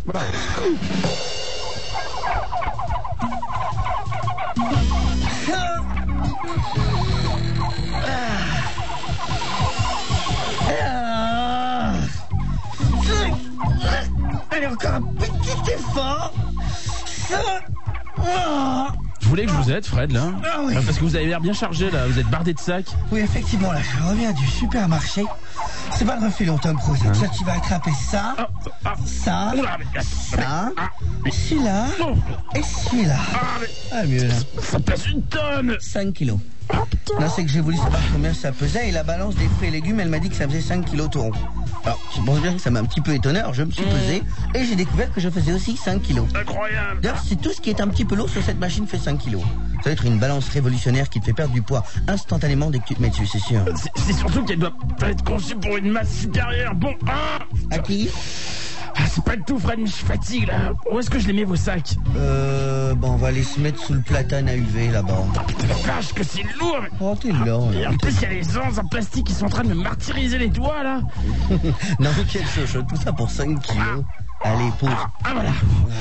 Voilà. Allez, encore un petit effort. Vous voulez que je vous aide, Fred, là? Ah oui. Parce que vous avez l'air bien chargé, là. Vous êtes bardé de sacs. Oui, effectivement, là, je reviens du supermarché. C'est pas le refilon, Tom Cruise. Ça, tu vas attraper ça, ça, Oula, mais... ça, celui-là Oh. et celui-là. Ah, mieux, là. Ça pèse une tonne. 5 kilos. Non, c'est que j'ai voulu savoir combien ça pesait et la balance des fruits et légumes, elle m'a dit que ça faisait 5 kilos tout rond. Alors, je pense bien que ça m'a un petit peu étonné, alors je me suis pesé et j'ai découvert que je faisais aussi 5 kilos. Incroyable. D'ailleurs, c'est tout ce qui est un petit peu lourd sur cette machine fait 5 kilos. Ça va être une balance révolutionnaire qui te fait perdre du poids instantanément dès que tu te mets dessus, c'est sûr. C'est surtout qu'elle doit être conçue pour une masse supérieure. Bon, À qui? c'est pas le tout, Fred, mais je fatigue, là. Où est-ce que je les mets, vos sacs? Bon, on va aller se mettre sous le platane à UV, là-bas. Putain, la vache, que c'est lourd. Mais... Oh, t'es lent, Et là. en plus, il y a les gens en plastique qui sont en train de me martyriser les doigts, là. Non, quelle chochotte, tout ça pour 5 kilos. Allez, pause. Voilà.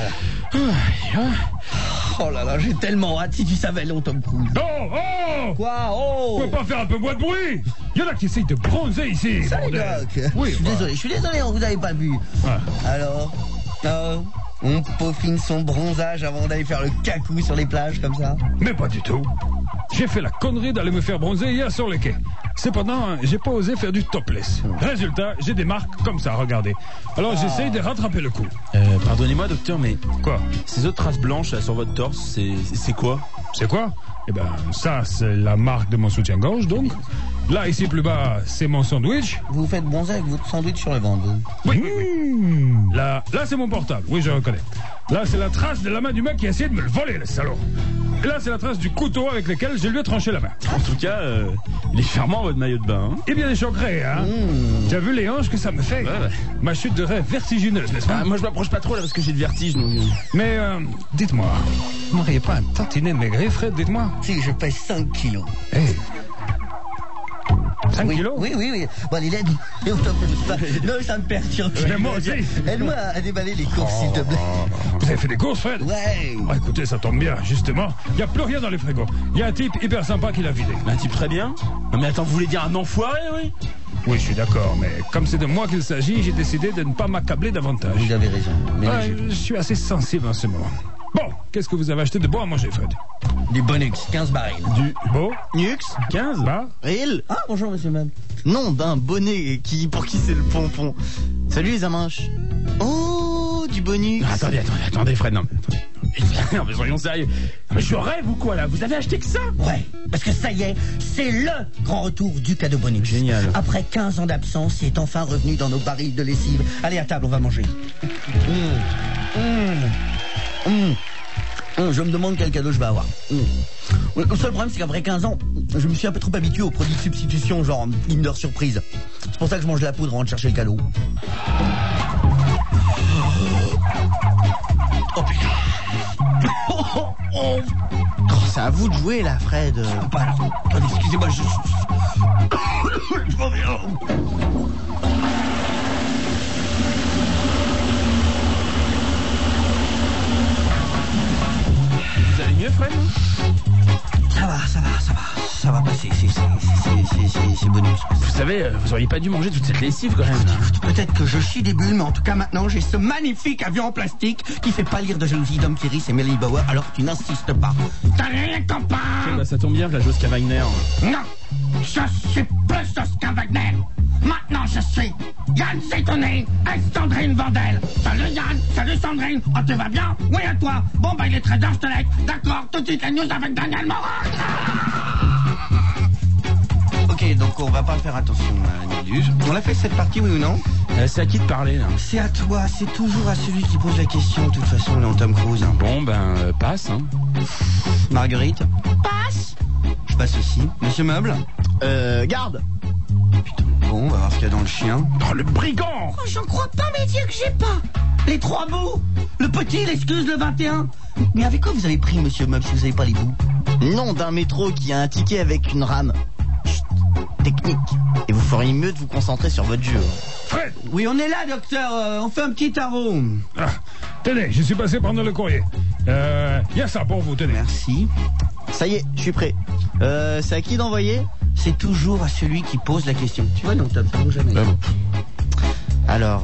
Oh là là, j'ai tellement hâte, si tu savais, long Tom Cruise. Oh! Quoi? Vous Oh! pouvez pas faire un peu moins de bruit? Il y en a qui essayent de bronzer ici. Ça, les bordel. gars. Oui, Je suis désolé, on vous avait pas vu. Alors, on peaufine son bronzage avant d'aller faire le cacou sur les plages comme ça. mais pas du tout. J'ai fait la connerie d'aller me faire bronzer hier sur les quais. Cependant, j'ai pas osé faire du topless. Résultat, j'ai des marques comme ça, regardez. Alors j'essaye de rattraper le coup. Pardonnez-moi, docteur, mais Quoi? ces autres traces blanches, là, sur votre torse, c'est quoi? C'est quoi? Eh ben, ça, c'est la marque de mon soutien-gorge, donc. Là, ici, plus bas, c'est mon sandwich. Vous vous faites bronzer avec votre sandwich sur le ventre, vous. Oui. Là, c'est mon portable. Oui, je reconnais. Là, c'est la trace de la main du mec qui a essayé de me le voler, le salaud. Et là, c'est la trace du couteau avec lequel je lui ai tranché la main. En tout cas, il est charmant, votre maillot de bain, hein? Eh bien, les choquerais, hein. Tu as vu les hanches que ça me fait? Ouais. Ma chute de rêve vertigineuse, n'est-ce pas? Moi, je m'approche pas trop, là, parce que j'ai le vertige, donc... Mais, dites-moi, vous n'auriez pas un tantinet maigri, Fred, dites-moi? Si, je pèse 5 kilos. Hey. 5 Oui, kilos? oui. Bon, allez, l'aide. Non, ça me perturbe. Mais moi aussi. Aide-moi à déballer les courses, s'il te plaît. Vous avez fait des courses, Fred? Ouais. Ah, écoutez, ça tombe bien, justement. Il n'y a plus rien dans les frigos. Il y a un type hyper sympa qui l'a vidé. Un type très bien. Non, mais attends, vous voulez dire un enfoiré, oui? Oui, je suis d'accord, mais comme c'est de moi qu'il s'agit, j'ai décidé de ne pas m'accabler davantage. Vous avez raison. Mais Ouais, je suis assez sensible en ce moment. Bon, qu'est-ce que vous avez acheté de bon à manger, Fred? du Bonux, 15 barils. Du beau? Nux 15? Bah? Réel? Ah, bonjour, monsieur Mab. Non, d'un bonnet pour qui c'est le pompon. Salut les amanches. Oh, du bonus. Non, attendez, Fred, non. Non, mais soyons sérieux. Mais je rêve ou quoi, là? Vous avez acheté que ça? Ouais, parce que ça y est, c'est le grand retour du cadeau Bonux. Génial. Après 15 ans d'absence, il est enfin revenu dans nos barils de lessive. Allez, à table, on va manger. Je me demande quel cadeau je vais avoir. Le seul problème, c'est qu'après 15 ans, je me suis un peu trop habitué aux produits de substitution, genre Kinder Surprise. C'est pour ça que je mange de la poudre avant de chercher le cadeau. Oh putain. Oh. C'est à vous de jouer là, Fred. Pas là. Attendez, excusez-moi, je m'en vais. Vous allez mieux, Fred? Ça va passer, c'est Bonux. Vous savez, vous auriez pas dû manger toute cette lessive, quand même. Peut-être que je chie des bulles, mais en tout cas maintenant j'ai ce magnifique avion en plastique qui fait pâlir de jalousie Dom Pieris et Melly Bauer, alors tu n'insistes pas. Salut copains! Bah, ça tombe bien, la Josquin Wagner. Non! Je suis plus Oscar Wagner! Maintenant je suis Yann Zetoné et Sandrine Vandel! Salut Yann! Salut Sandrine! Oh tu vas bien? Oui à toi! Bon bah il est 13h, je te laisse! D'accord, tout de suite les news avec Daniel Morin! Ok, donc on va pas faire attention à Nilus. On a fait cette partie, oui ou non? C'est à qui de parler, là? C'est à toi, c'est toujours à celui qui pose la question, de toute façon, non, Tom Cruise. Bon, passe, hein. Marguerite? Passe! Je passe aussi. Monsieur Meuble? Garde. Putain, bon, on va voir ce qu'il y a dans le chien. Oh, le brigand! Oh, j'en crois pas mes dieux que j'ai pas! Les 3 bouts! Le petit, l'excuse, le 21. Mais avec quoi vous avez pris, monsieur Meuble, si vous avez pas les bouts? Non, d'un métro qui a un ticket avec une rame. Chut, technique. Et vous feriez mieux de vous concentrer sur votre jeu. Fred! Oui, on est là, docteur. On fait un petit tarot. Ah, tenez, je suis passé prendre le courrier. Y a ça pour vous, tenez. Merci. Ça y est, je suis prêt. C'est à qui d'envoyer? C'est toujours à celui qui pose la question. Tu vois, non, Tom, ça vaut jamais. Alors,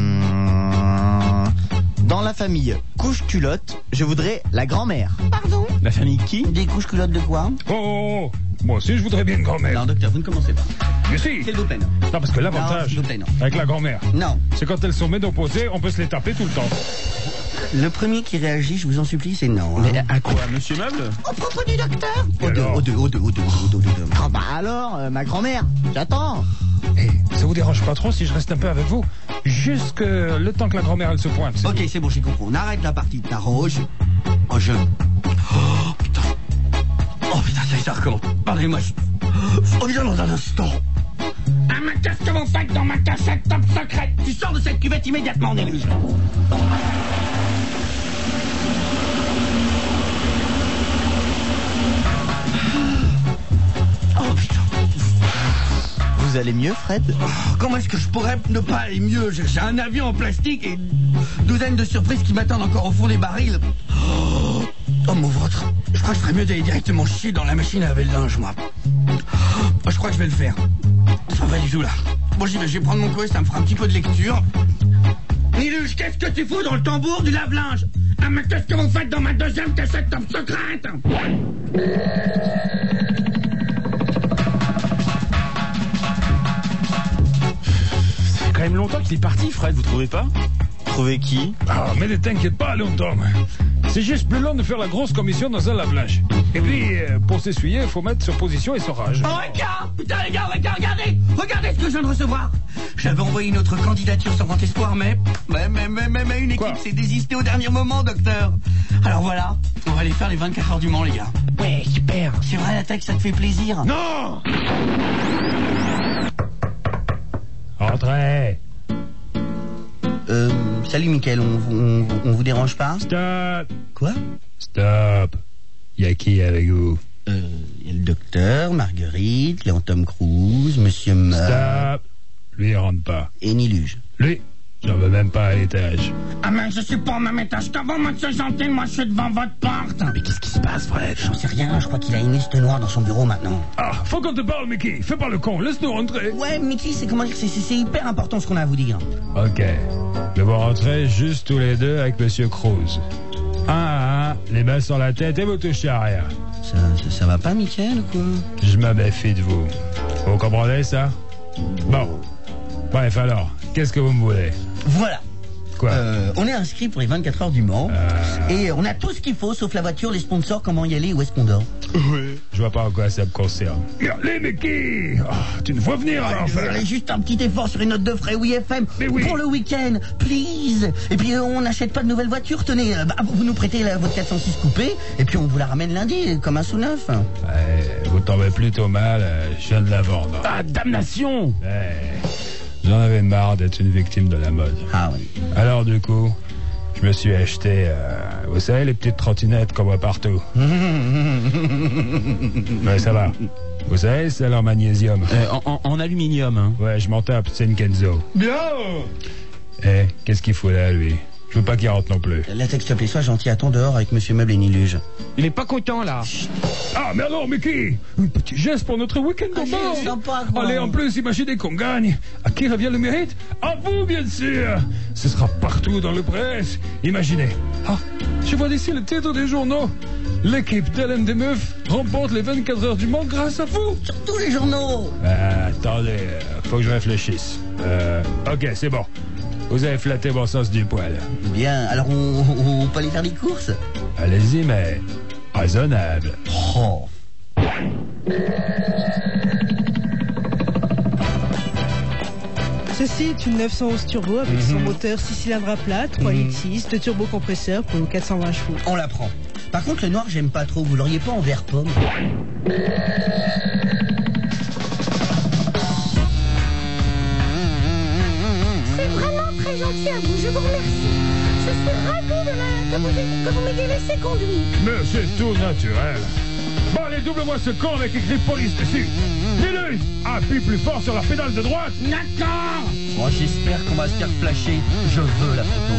dans la famille couche-culotte, je voudrais la grand-mère. Pardon? La famille qui? Des couches culottes de quoi? Oh, moi aussi je voudrais bien une grand-mère. Non, docteur, vous ne commencez pas. Mais si. S'il vous plaît, non. Non, parce que l'avantage Non, s'il vous plaît, non. avec la grand-mère, Non. c'est quand elles sont ménopausées, on peut se les taper tout le temps. Le premier qui réagit, je vous en supplie, c'est non. Hein. Mais à quoi, monsieur Meuble? Au propos du docteur. Et alors Au deux. Ah bah alors, ma grand-mère, j'attends. Eh, ça vous dérange pas trop si je reste un peu avec vous? Jusque le temps que la grand-mère elle se pointe. c'est Ok, tout. c'est bon, j'ai compris. On arrête la partie de tarot. Oh, putain. Oh, putain, ça recommence. Pardonnez-moi, je reviens dans un instant. Ah, mais qu'est-ce que vous faites dans ma cachette top secrète? Tu sors de cette cuvette immédiatement, Néluge. Oh, putain. Vous allez mieux, Fred? Comment est-ce que je pourrais ne pas aller mieux? J'ai un avion en plastique et une douzaine de surprises qui m'attendent encore au fond des barils. Oh, mon ventre. Je crois que je ferais mieux d'aller directement chier dans la machine à laver le linge, moi. Oh, je crois que je vais le faire. Ça va du tout, là. Bon, j'y vais, je vais prendre mon courrier, ça me fera un petit peu de lecture. Niluge, qu'est-ce que tu fous dans le tambour du lave-linge? Ah, mais qu'est-ce que vous faites dans ma deuxième cachette top secrète? C'est quand même longtemps qu'il est parti, Fred, vous trouvez pas? Trouver qui? Ah, mais ne t'inquiète pas, longtemps. C'est juste plus long de faire la grosse commission dans un lave-linge. Et puis, pour s'essuyer, il faut mettre sur position et sur rage. Oh, regarde! Putain, les gars, regardez! Regardez ce que je viens de recevoir! J'avais envoyé une autre candidature sur Grand Espoir, mais une Quoi? équipe s'est désistée au dernier moment, docteur. Alors voilà, on va aller faire les 24 heures du Mans, les gars. Ouais, super. C'est vrai, la tech, ça te fait plaisir? Non! Entrez! Salut, Mickaël, on vous dérange pas? Stop! Quoi? Stop! Y a qui avec vous? Y a le docteur, Marguerite, Léon Tom Cruise, Monsieur Stop! Lui, il rentre pas. et Niluge. Lui, j'en veux même pas à l'étage. Ah, mais je suis pas au même étage qu'avant, monsieur gentil, moi je suis devant votre porte. Mais qu'est-ce qui se passe, Fred? J'en sais rien, je crois qu'il a une liste noire dans son bureau maintenant. Ah, faut qu'on te parle, Mickey. Fais pas le con, laisse-nous rentrer. Ouais, Mickey, c'est comment dire, c'est hyper important ce qu'on a à vous dire. Ok. Mais vous rentrez juste tous les deux avec Monsieur Cruz. Un à un, les mains sur la tête et vous touchez à rien. Ça va pas, Mickaël, ou quoi? Je me méfie de vous. Vous comprenez ça? Bon. Bref alors, qu'est-ce que vous me voulez? Voilà. Quoi? On est inscrit pour les 24 heures du Mans. Et on a tout ce qu'il faut, sauf la voiture, les sponsors, comment y aller, où est-ce qu'on dort. Je vois pas en quoi ça me concerne. Allez, Mickey! Oh, tu nous vois venir à l'enfer. Allez, juste un petit effort sur une note de frais, oui, FM. Mais oui. Pour le week-end, please. Et puis, on n'achète pas de nouvelle voiture, tenez. Vous nous prêtez votre 406 coupé, et puis on vous la ramène lundi, comme un sous-neuf. Ouais, vous tombez plutôt mal, je viens de la vendre. Ah, damnation! Ouais, j'en avais marre d'être une victime de la mode. Ah oui. Alors du coup, je me suis acheté, vous savez, les petites trottinettes qu'on voit partout. Ouais, ça va. Vous savez, c'est en magnésium. En aluminium, hein. Ouais, je m'en tape, c'est une Kenzo. Bien. Eh, qu'est-ce qu'il faut là, lui? Je veux pas qu'il rentre non plus. La texte, s'il te plaît, sois gentil, attends dehors avec Monsieur Meuble et Niluge. Il est pas content, là. Ah, mais alors, Mickey, un petit geste pour notre week-end Ah, au c'est bord. sympa, quoi. Allez, en plus, imaginez qu'on gagne. À qui revient le mérite? À vous, bien sûr. Ce sera partout dans le presse. Imaginez. Ah, je vois d'ici le titre des journaux. L'équipe d'Hélène des Meufs remporte les 24 heures du Mans grâce à vous. Sur tous les journaux. Attendez, faut que je réfléchisse. Ok, c'est bon. Vous avez flatté mon sens du poil. Bien, alors on peut aller faire des courses? Allez-y, mais raisonnable. Oh. Ceci est une 911 turbo avec son moteur 6 cylindres à plat, 3 litres 6, de turbocompresseur pour 420 chevaux. On la prend. Par contre, le noir, j'aime pas trop. Vous l'auriez pas en vert pomme? C'est vraiment très gentil à vous, je vous remercie. Je suis ravie que vous m'ayez laissé conduire. Mais c'est tout naturel. Bon, allez, double-moi ce con avec écrit police dessus. Lilus, appuie plus fort sur la pédale de droite. D'accord. Oh, j'espère qu'on va se faire flasher. Je veux la photo.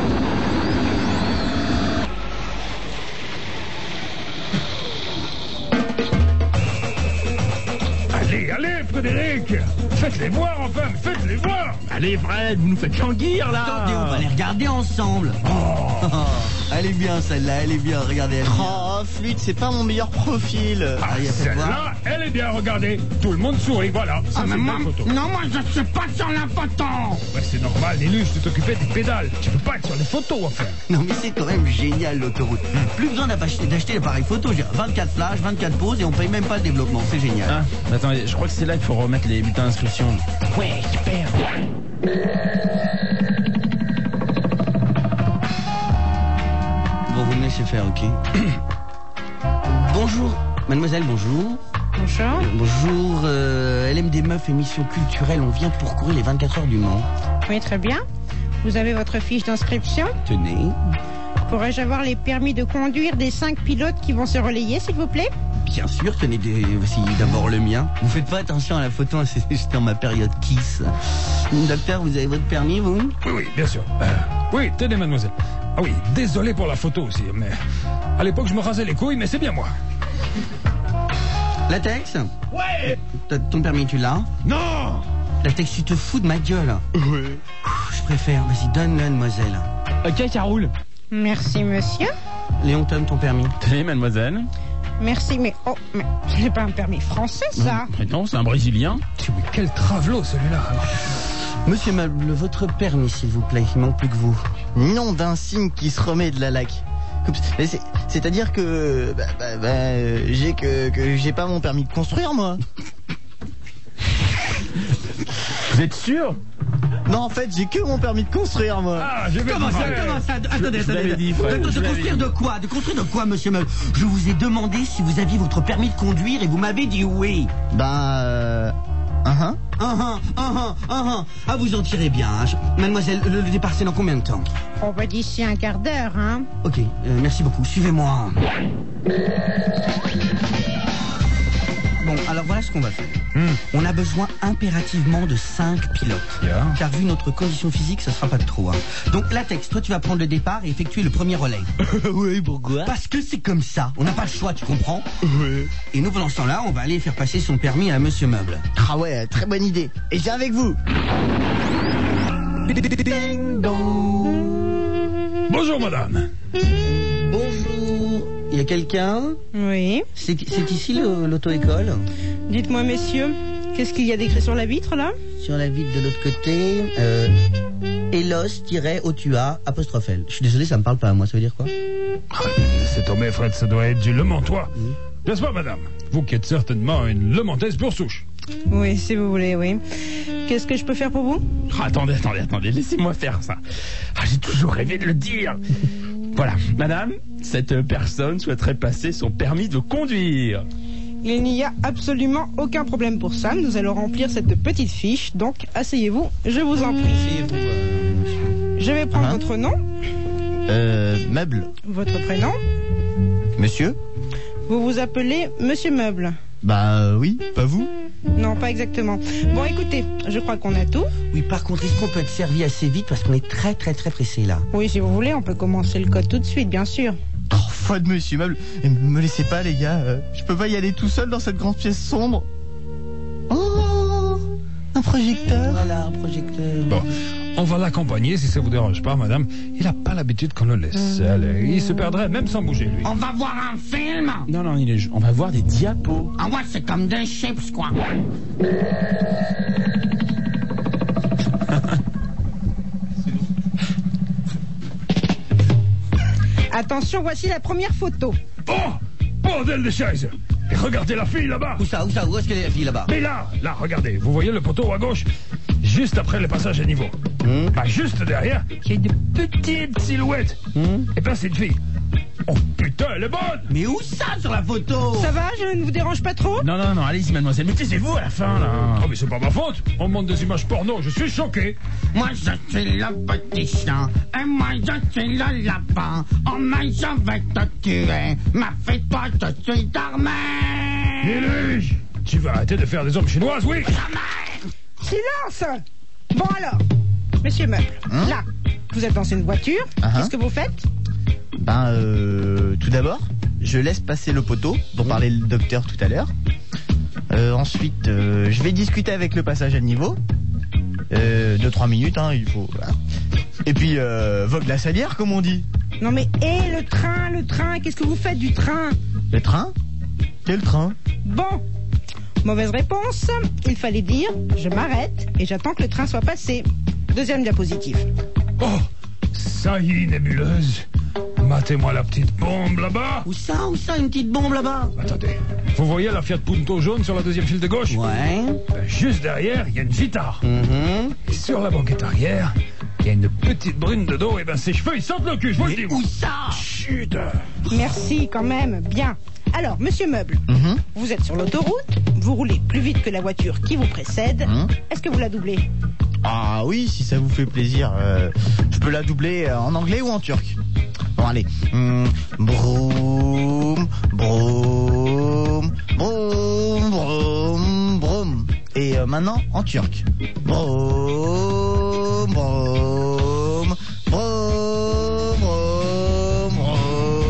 Allez, Frédéric. Faites-les voir, enfin, faites-les voir. Allez, Fred, vous nous faites languir, là. Attendez, on va les regarder ensemble. Oh, elle est bien, celle-là, elle est bien. Regardez, elle est bien. Oh, Flûte, c'est pas mon meilleur profil. Ah, y a fait voir. celle-là, elle est bien, regardez. Tout le monde sourit, voilà. Ça, Ah, c'est mais une moi, belle photo. non, moi, je suis pas sur la photo. Ouais, c'est normal, Lilus, tu t'occupais des pédales. Tu peux pas être sur les photos, enfin. Non, mais c'est quand même génial, l'autoroute. Plus besoin d'acheter l'appareil photo. J'ai 24 flashs, 24 poses et on paye même pas le développement. C'est génial. Ah, attendez, je crois que c'est là qu'il faut remettre les bulletins d'inscription. Ouais, super. Bon, vous me laissez faire, ok. Bonjour, mademoiselle, bonjour. Bonjour. Bonjour, LMD Meuf, émission culturelle. On vient pour courir les 24 heures du Mans. Oui, très bien. Vous avez votre fiche d'inscription. Tenez. Pourrais-je avoir les permis de conduire des 5 pilotes qui vont se relayer, s'il vous plaît? Bien sûr, tenez voici d'abord le mien. Vous faites pas attention à la photo, c'est dans ma période kiss. Docteur, vous avez votre permis, vous? Oui, bien sûr. Oui, tenez, mademoiselle. Ah oui, désolé pour la photo aussi, mais à l'époque, je me rasais les couilles, mais c'est bien moi. Latex? Ouais. Ton permis, tu l'as? Non. Latex, tu te fous de ma gueule? Oui. Je préfère. Vas-y, donne-le, mademoiselle. Ok, ça roule. Merci, monsieur. Léon, donne ton permis. Tenez, mademoiselle. Merci, mais ce n'est pas un permis français, ça. Mais non, c'est un Brésilien. Mais quel travelot, celui-là. Monsieur Meuble, votre permis, s'il vous plaît. Il manque plus que vous. Nom d'un signe qui se remet de la laque. C'est-à-dire que j'ai pas mon permis de construire, moi. Vous êtes sûr? Non, en fait, j'ai que mon permis de construire, moi. Ah, je vais Comment ça? Attendez. je l'avais dit, Fred, De je l'avais construire dit. de quoi? De construire de quoi, monsieur Meuble? Je vous ai demandé si vous aviez votre permis de conduire et vous m'avez dit oui. Ah, vous en tirez bien. Hein. Mademoiselle, le départ, c'est dans combien de temps? On va d'ici un quart d'heure, hein. Ok, merci beaucoup. Suivez-moi. Bon, alors voilà ce qu'on va faire. On a besoin impérativement de 5 pilotes. Yeah. Car vu notre condition physique, ça sera pas de trop. Hein. Donc, Latex, toi, tu vas prendre le départ et effectuer le premier relais. oui, pourquoi? Parce que c'est comme ça. On n'a pas le choix, tu comprends? Oui. Et nous, pendant ce temps-là, on va aller faire passer son permis à Monsieur Meuble. Ah ouais, très bonne idée. Et j'ai avec vous. Ding dong. Bonjour, madame. Bonjour. Il y a quelqu'un? Oui. C'est ici l'auto-école? Dites-moi, messieurs, qu'est-ce qu'il y a d'écrit sur la vitre, là? Sur la vitre de l'autre côté, Elos-Otua apostrophe L. Je suis désolé, ça me parle pas à moi, ça veut dire quoi? C'est tombé, Fred, ça doit être du Le Mantois. N'est-ce pas, madame? Vous qui êtes certainement une Le Mantaise pure souche. Oui, si vous voulez, oui. Qu'est-ce que je peux faire pour vous? Ah, attendez, laissez-moi faire ça. Ah, j'ai toujours rêvé de le dire. Voilà, madame, cette personne souhaiterait passer son permis de conduire. Il n'y a absolument aucun problème pour ça. Nous allons remplir cette petite fiche. Donc, asseyez-vous, je vous en prie. Je vais prendre votre nom, Meuble. votre prénom. Monsieur? Vous vous appelez Monsieur Meuble. Bah oui, pas vous? Non, pas exactement. Bon, écoutez, je crois qu'on a tout. Oui, par contre, est-ce qu'on peut être servi assez vite parce qu'on est très pressé là? Oui, si vous voulez, on peut commencer le code tout de suite, bien sûr. Oh, foi de monsieur Meuble. Et me laissez pas, les gars. Je peux pas y aller tout seul dans cette grande pièce sombre. Oh, un projecteur. Voilà, un projecteur. Bon, on va l'accompagner si ça vous dérange pas, madame. Il n'a pas l'habitude qu'on le laisse seul. Il se perdrait même sans bouger, lui. On va voir un film. Non, on va voir des diapos. Ah ouais, c'est comme des chips, quoi. Attention, voici la première photo. Oh, bordel de chaise. Et regardez la fille là-bas. Où ça? Où est-ce qu'elle est la fille là-bas? Mais là, regardez. Vous voyez le poteau à gauche? Juste après le passage à niveau. Bah, juste derrière, il y a une petite silhouette. Et ben, c'est une fille. Oh putain, elle est bonne! Mais où ça sur la photo? Ça va, je ne vous dérange pas trop? Non, non, non, allez-y, mademoiselle, mais taisez-vous à la fin, là. Oh, mais c'est pas ma faute! On monte des images porno, je suis choqué! Moi je suis le petit chien, et moi je suis le lapin. Oh mais je vais te tuer, ma fais-toi, je suis d'armée. Luluche! Tu vas arrêter de faire des hommes chinoises, oui? Silence! Bon alors, monsieur Meuble, là, vous êtes dans une voiture, qu'est-ce que vous faites? Tout d'abord, je laisse passer le poteau dont parlait le docteur tout à l'heure. Ensuite, je vais discuter avec le passage à niveau. 2-3 minutes, hein, il faut... Voilà. Et puis, vogue la salière, comme on dit. Non mais, le train, qu'est-ce que vous faites du train? Le train? Quel train? Bon, mauvaise réponse, il fallait dire, je m'arrête et j'attends que le train soit passé. Deuxième diapositive. Oh! Ça y est, nébuleuse! Matez-moi la petite bombe là-bas! Où ça, une petite bombe là-bas? Attendez, vous voyez la Fiat Punto jaune sur la deuxième file de gauche? Ouais. Ben, juste derrière, il y a une Vita. Et sur la banquette arrière, il y a une petite brune de dos, et ben ses cheveux ils sentent le cul, je vous le dis. Où ça? Chut! Merci quand même, bien. Alors, monsieur Meuble, vous êtes sur l'autoroute, vous roulez plus vite que la voiture qui vous précède. Est-ce que vous la doublez? Ah oui, si ça vous fait plaisir, je peux la doubler en anglais ou en turc. Bon, allez. Broum, broum, broum, broum, broum. Et maintenant, en turc. Broum, broum, broum, broum, broum.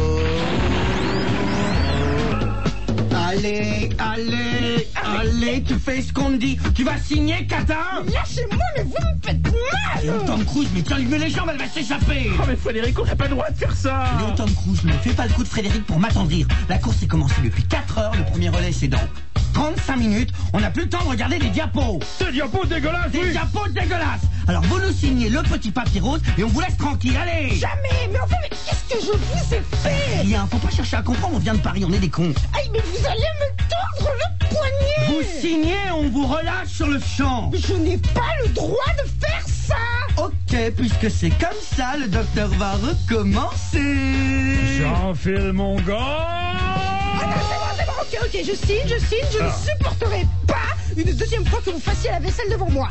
Allez, tu fais ce qu'on te dit. Tu vas signer, Catin? Lâchez-moi, mais vous me faites mal! Tom Cruise, mais tiens, lui mets les jambes, elle va s'échapper. Oh, mais Frédéric, on n'a pas le droit de faire ça. Léo Tom Cruise, ne fais pas le coup de Frédéric pour m'attendrir. La course est commencée depuis 4 heures, le premier relais c'est dans 35 minutes. On n'a plus le temps de regarder des diapos. Des diapos dégueulasses, Des oui! diapos dégueulasses. Alors vous nous signez le petit papier rose et on vous laisse tranquille, allez. Jamais! Mais enfin, mais qu'est-ce que je vous ai fait? Rien, faut pas chercher à comprendre, on vient de Paris, on est des cons. Aïe, mais vous allez me tordre le poignet! Vous signez, on vous relâche sur le champ. Je n'ai pas le droit de faire ça! Ok, puisque c'est comme ça, le docteur va recommencer. J'enfile mon gant! Ah non, c'est bon, ok, je signe, je ne supporterai pas une deuxième fois que vous fassiez la vaisselle devant moi.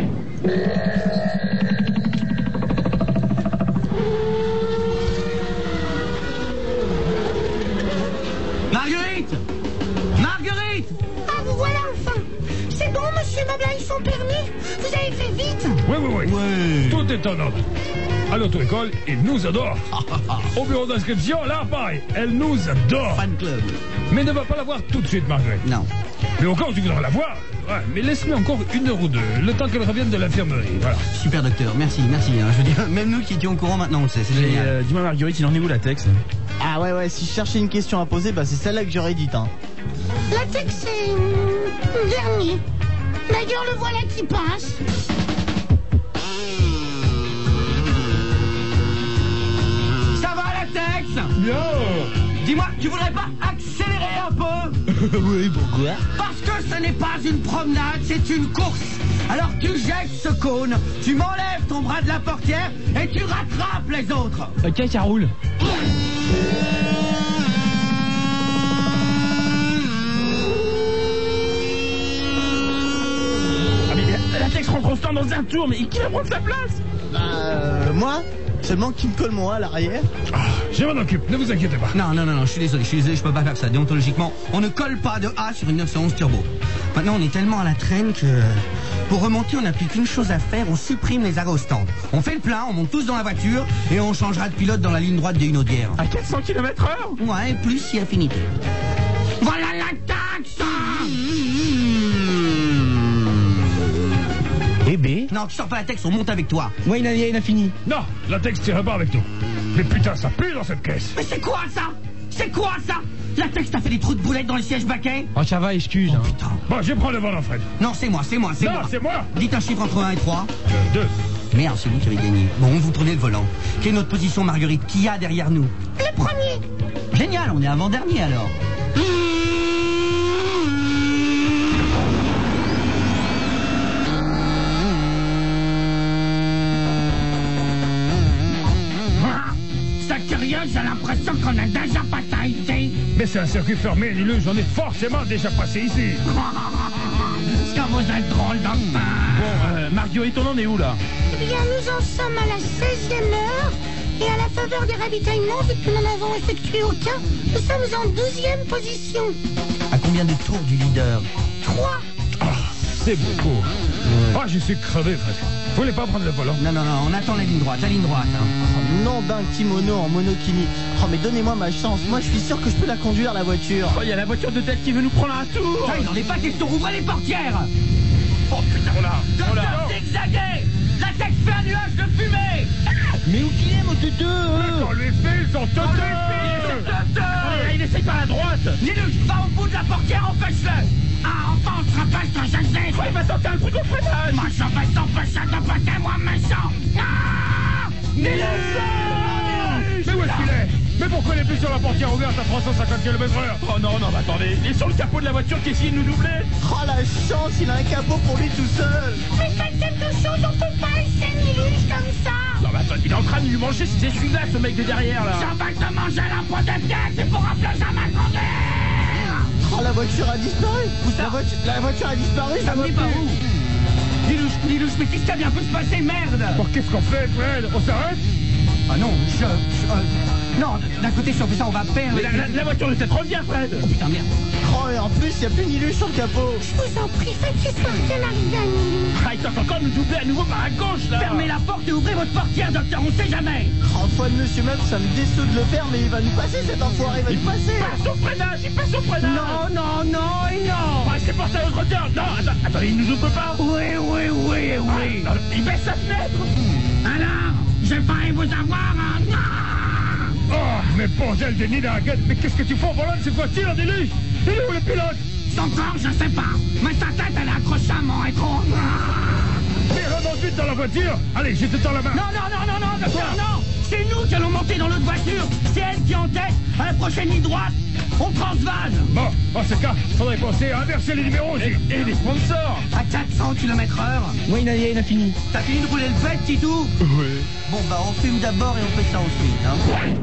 Marguerite! Marguerite! Ah, vous voilà enfin. C'est bon, monsieur Meuble a eu son permis. Vous avez fait vite. Oui, oui, oui. Ouais. Tout est en ordre. À l'auto-école, ils nous adorent. Au bureau d'inscription, là, pareil, elle nous adore. Fan club. Mais ne va pas la voir tout de suite, Marguerite. Non. Mais au cas où tu voudras la voir, ouais, mais laisse-moi encore 1 heure ou 2, le temps qu'elle revienne de l'infirmerie. Voilà. Super docteur, merci. Hein. Je veux dire, même nous qui étions au courant maintenant, on le sait, c'est Et génial. dis-moi, Marguerite, il en est où la texte? Ah ouais, si je cherchais une question à poser, bah c'est celle-là que j'aurais dite, hein. La texte, c'est dernier. D'ailleurs, le voilà qui passe. Ça va la texte? Bien. Dis-moi, tu voudrais pas accélérer un peu? Oui, pourquoi? Parce que ce n'est pas une promenade, c'est une course. Alors tu jettes ce cône, tu m'enlèves ton bras de la portière et tu rattrapes les autres. Ok, ça roule. Ah, mais la texte rentre constant dans un tour, mais qui va prendre sa place? Moi? Seulement qui me colle mon A à l'arrière? Je m'en occupe, ne vous inquiétez pas. Non, je suis désolé, je peux pas faire ça. Déontologiquement, on ne colle pas de A sur une 911 turbo. Maintenant, on est tellement à la traîne que pour remonter, on n'a plus qu'une chose à faire, on supprime les arrêts au stand. On fait le plein, on monte tous dans la voiture et on changera de pilote dans la ligne droite des Hunaudières. À 400 km/h? Ouais, plus si affinité. Voilà la taxe. Bébé? Non, tu sors pas la texte, on monte avec toi. Ouais, il a fini. Non, la texte t'irait pas avec nous. Mais putain, ça pue dans cette caisse. Mais c'est quoi ça? C'est quoi ça? La texte a fait des trous de boulettes dans le siège baquet? Oh, ça va, excuse. Hein. Putain. Bon, je prends le volant, Fred. Non, c'est moi. Non, c'est moi. Dites un chiffre entre 1 et 3. 2. Merde, c'est vous qui avez gagné. Bon, vous prenez le volant. Quelle est notre position, Marguerite? Qui y a derrière nous? Le premier. Génial, on est avant-dernier alors. Sacré sérieux, j'ai l'impression qu'on a déjà passé ici. Mais c'est un circuit fermé, Nilou, j'en ai forcément déjà passé ici. Est-ce que vous êtes drôle, docteur? Bon, Marguerite, on en est où là? Eh bien, nous en sommes à la 16e heure. Et à la faveur des ravitaillements, vu que nous n'en avons effectué aucun, nous sommes en 12e position. À combien de tours du leader? 3. C'est beaucoup. Ah, je suis crevé, Fred. Vous voulez pas prendre le volant? Non, on attend la ligne droite, hein. Nom d'un kimono en monokini. Oh, mais donnez-moi ma chance. Moi, je suis sûr que je peux la conduire, la voiture. Oh, il y a la voiture de tête qui veut nous prendre un tour. Il n'en est pas question, ouvrez les portières. Oh putain, on l'a. Docteur zigzagué! La tête fait un nuage de fumée! Mais où qu'il est, mon tutu? On lui file son totem. Allez, il essaye par la droite. Nilus, va au bout de la portière, empêche-le! Ah, enfin, on se rappelle que je sais! Il va tenter un coup de freinage. Moi, je vais t'empêcher de passer, moi, méchant! Ah! Nilus! Mais où est-ce qu'il est? Mais pourquoi il est plus sur la portière ouverte à 350 km/h? Oh non, mais attendez. Il est sur le capot de la voiture qui essaye de nous doubler. Oh, la chance, il a un capot pour lui tout seul. Mais faites quelque chose, on peut pas laisser Niluche comme ça. Non, mais attends, il est en train de lui manger ses essuie-glaces, ce mec de derrière là. Je vais te manger la peau des pieds, tu pourras plus jamais conduire! Oh, la voiture a disparu. La voiture a disparu, ça va me dit pas plus. où? Nilus, mais qu'est-ce qui a bien pu se passer, merde? Bon, qu'est-ce qu'on fait, Fred? On s'arrête? Ah non, non, d'un côté, si on fait ça, on va perdre. La voiture de tête revient, Fred. Oh putain, merde. Oh, et en plus, il n'y a plus Nilus sur le capot. Je vous en prie, faites juste sortir la rivière, Niluche. Ah, il tente encore de nous doubler à nouveau par la gauche là. Fermez la porte et ouvrez votre portière, docteur, on sait jamais! Oh, fois de monsieur même, ça me déçoit de le faire, mais il va nous passer cet enfoiré, il va nous passer. Passe au freinage, il passe au freinage. Non, et non! Ah, c'est pour ça l'autre hauteur. Non, attendez, il nous ouvre pas. Oui. Non, il baisse sa fenêtre. Alors, j'ai failli vous avoir un... Oh, mais bordel de nid dans la gueule. Mais qu'est-ce que tu fais au volant de cette voiture, Nilus? Il est où le pilote? Son corps, je sais pas, mais sa tête, elle est accrochée à mon écran. Mais remonte vite dans la voiture. Allez, je te tends la main. Non, docteur, non! C'est nous qui allons monter dans l'autre voiture! C'est elle qui est en tête! À la prochaine ligne droite, on transvase! Bon, en ce cas, faudrait penser à inverser les numéros aussi. Et les sponsors. À 400 km/h! Oui, il a fini. T'as fini de rouler le fait, Titou? Oui. Bon, bah, on fume d'abord et on fait ça ensuite, hein.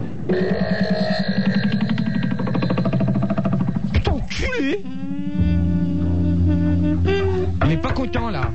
Putain, enculé. On n'est pas content là.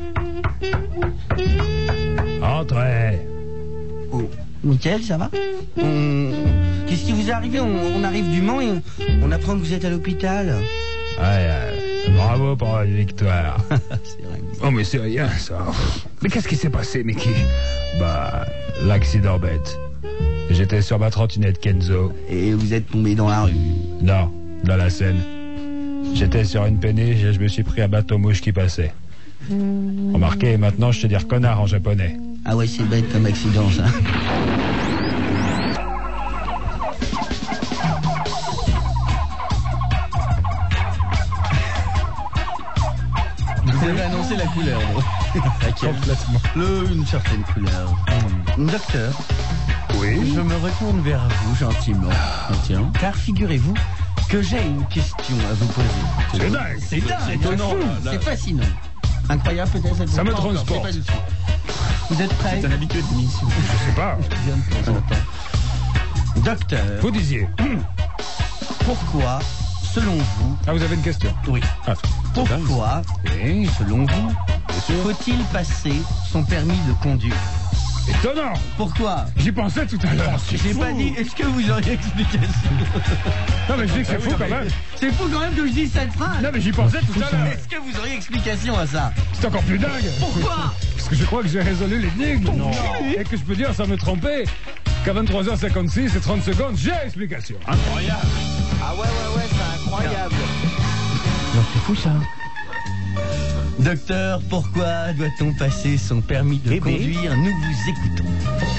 Entrez. Oh, Mickaël, ça va? Qu'est-ce qui vous est arrivé? On arrive du Mans et on apprend que vous êtes à l'hôpital. Bravo pour la victoire. C'est vrai. Oh, mais c'est rien, ça. Mais qu'est-ce qui s'est passé, Mickey? Bah, l'accident bête. J'étais sur ma trottinette Kenzo. Et vous êtes tombé dans la rue? Non, dans la Seine. J'étais sur une péniche et je me suis pris un bateau-mouche qui passait. Remarquez, maintenant je sais dire connard en japonais. Ah ouais, c'est bête comme accident, ça. Vous avez annoncé la couleur, bro. Complètement. Une certaine couleur. Docteur, Oui. je me retourne vers vous gentiment. Tiens. Car figurez-vous que j'ai une question à vous poser. C'est dingue. C'est dingue, C'est étonnant, fou, là. c'est fascinant. Incroyable peut-être cette Ça me fois, pas encore, transporte. c'est pas du tout. Vous êtes prêts? C'est un habitué de l'émission. Je sais pas. De temps en temps. Docteur, Vous disiez. pourquoi, selon vous, Ah, vous avez une question? oui, Ah, pourquoi, oui. selon vous, Bien sûr. faut-il passer son permis de conduire? Étonnant. Pourquoi? J'y pensais tout à l'heure. J'ai pas dit, est-ce que vous auriez explication? Non, mais je dis que c'est fou quand même. C'est fou quand même que je dise cette phrase. Non, mais j'y pensais tout à l'heure. Est-ce que vous auriez explication à ça? C'est encore plus dingue. Pourquoi? Parce que je crois que j'ai résolu l'énigme. Non. Et que je peux dire sans me tromper qu'à 23h56 et 30 secondes, j'ai explication. Incroyable. Ah ouais, c'est incroyable. C'est fou ça. Docteur, pourquoi doit-on passer son permis de conduire? Nous vous écoutons.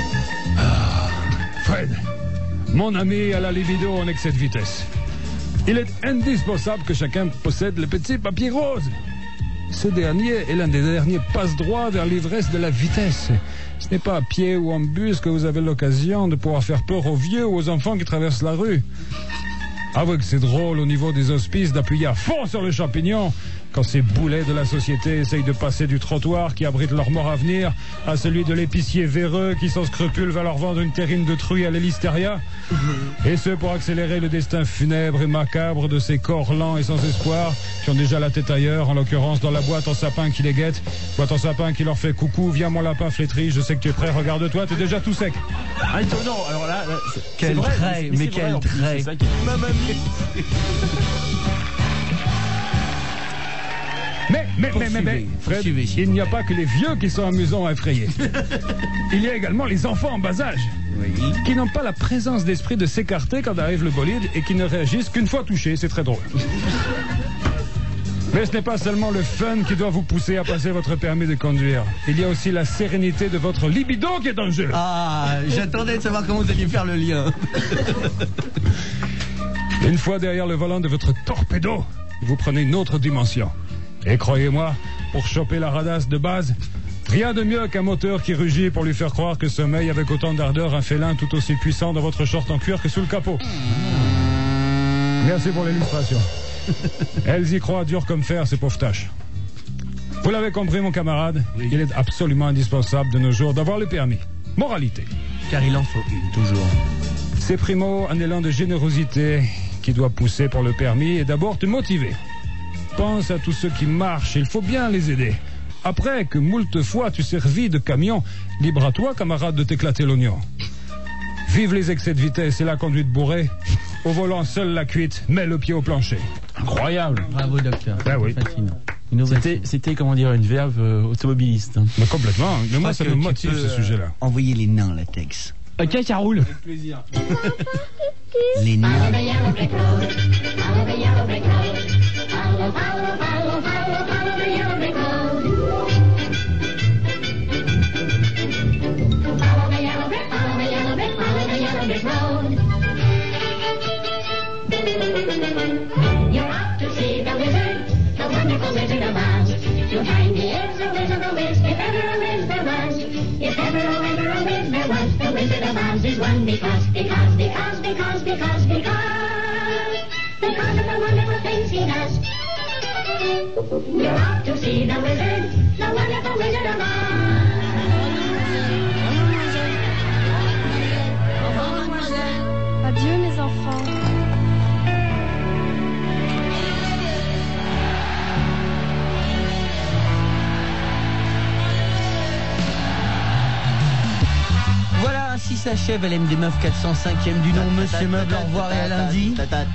Fred, mon ami a la libido en excès de vitesse. Il est indispensable que chacun possède le petit papier rose. Ce dernier est l'un des derniers passe-droits vers l'ivresse de la vitesse. Ce n'est pas à pied ou en bus que vous avez l'occasion de pouvoir faire peur aux vieux ou aux enfants qui traversent la rue. Avouez que c'est drôle au niveau des hospices d'appuyer à fond sur le champignon quand ces boulets de la société essayent de passer du trottoir qui abrite leur mort à venir à celui de l'épicier véreux qui sans scrupule va leur vendre une terrine de truie à l'hélisteria, et ce pour accélérer le destin funèbre et macabre de ces corps lents et sans espoir qui ont déjà la tête ailleurs, en l'occurrence dans la boîte en sapin qui les guette, boîte en sapin qui leur fait coucou, viens mon lapin flétri, je sais que tu es prêt, regarde-toi, t'es déjà tout sec. Ah, non, alors là, Quel c'est vrai, trait, mais c'est quel vrai, en plus, trait. c'est ça qui est- Ma mamie. Mais, Poursuivez, Fred, poursuivez, s'il il vous n'y a plaît. pas que les vieux qui sont amusants à effrayer. Il y a également les enfants en bas âge, qui n'ont pas la présence d'esprit de s'écarter quand arrive le bolide et qui ne réagissent qu'une fois touchés, c'est très drôle. Mais ce n'est pas seulement le fun qui doit vous pousser à passer votre permis de conduire. Il y a aussi la sérénité de votre libido qui est en jeu. Ah, j'attendais de savoir comment vous alliez faire le lien. Une fois derrière le volant de votre torpedo, vous prenez une autre dimension. Et croyez-moi, pour choper la radasse de base, rien de mieux qu'un moteur qui rugit pour lui faire croire que sommeille avec autant d'ardeur un félin tout aussi puissant dans votre short en cuir que sous le capot. Merci pour l'illustration. Elles y croient dur comme fer, ces pauvres tâches. Vous l'avez compris, mon camarade, il est absolument indispensable de nos jours d'avoir le permis. Moralité. Car il en faut une, toujours. C'est primo un élan de générosité qui doit pousser pour le permis et d'abord te motiver. Pense à tous ceux qui marchent, il faut bien les aider. Après que moult fois tu servis de camion, libre à toi, camarade, de t'éclater l'oignon. Vive les excès de vitesse et la conduite bourrée. Au volant, seule la cuite, mets le pied au plancher. Incroyable. Bravo, docteur. Ben oui. Fascinant. Innovation. C'était, comment dire, une verve automobiliste. hein. Mais complètement, mais moi ça crois me que tu motive peux, ce sujet-là. Envoyer les nains, latex. Ok, ça roule. Les nains. Follow the yellow brick road. Follow the yellow brick road. Follow, follow, follow, follow, follow the yellow brick road. Follow the yellow brick, follow the yellow brick, follow the yellow brick road. You're off to see the wizard, the wonderful Wizard of Oz. You'll find he is a Wiz of the Wiz, if ever a Wiz there was. If ever, oh, ever a Wiz there was, the Wizard of Oz is one because of the wonderful things he does. You're off to see the wizard, the wonderful Wizard of Oz. Adieu mes enfants. Voilà, ainsi s'achève LMD Meuf 405e du nom Monsieur Meuble. Au revoir et à lundi.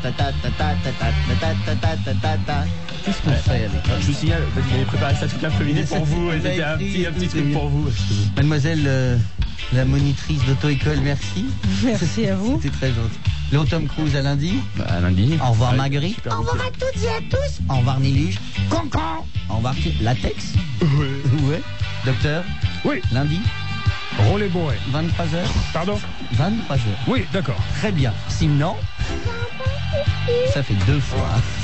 Qu'est-ce qu'on fait avec Je vous signale, vous avez préparé ça toute l'après-midi pour vous, et c'était un petit truc pour vous. Mademoiselle la monitrice d'auto-école, merci. Merci à vous. C'était très gentil. Le Tom Cruise à lundi. Bah, lundi. Au revoir Ouais, Marguerite. super Au revoir beaucoup. à toutes et à tous. Au revoir Niluge. Concon. Au revoir Latex. Ouais. Docteur. Oui, Lundi, roulez bourré. 23h. Pardon 23h. Oui, d'accord. Très bien. Sinon, ça fait 2 fois.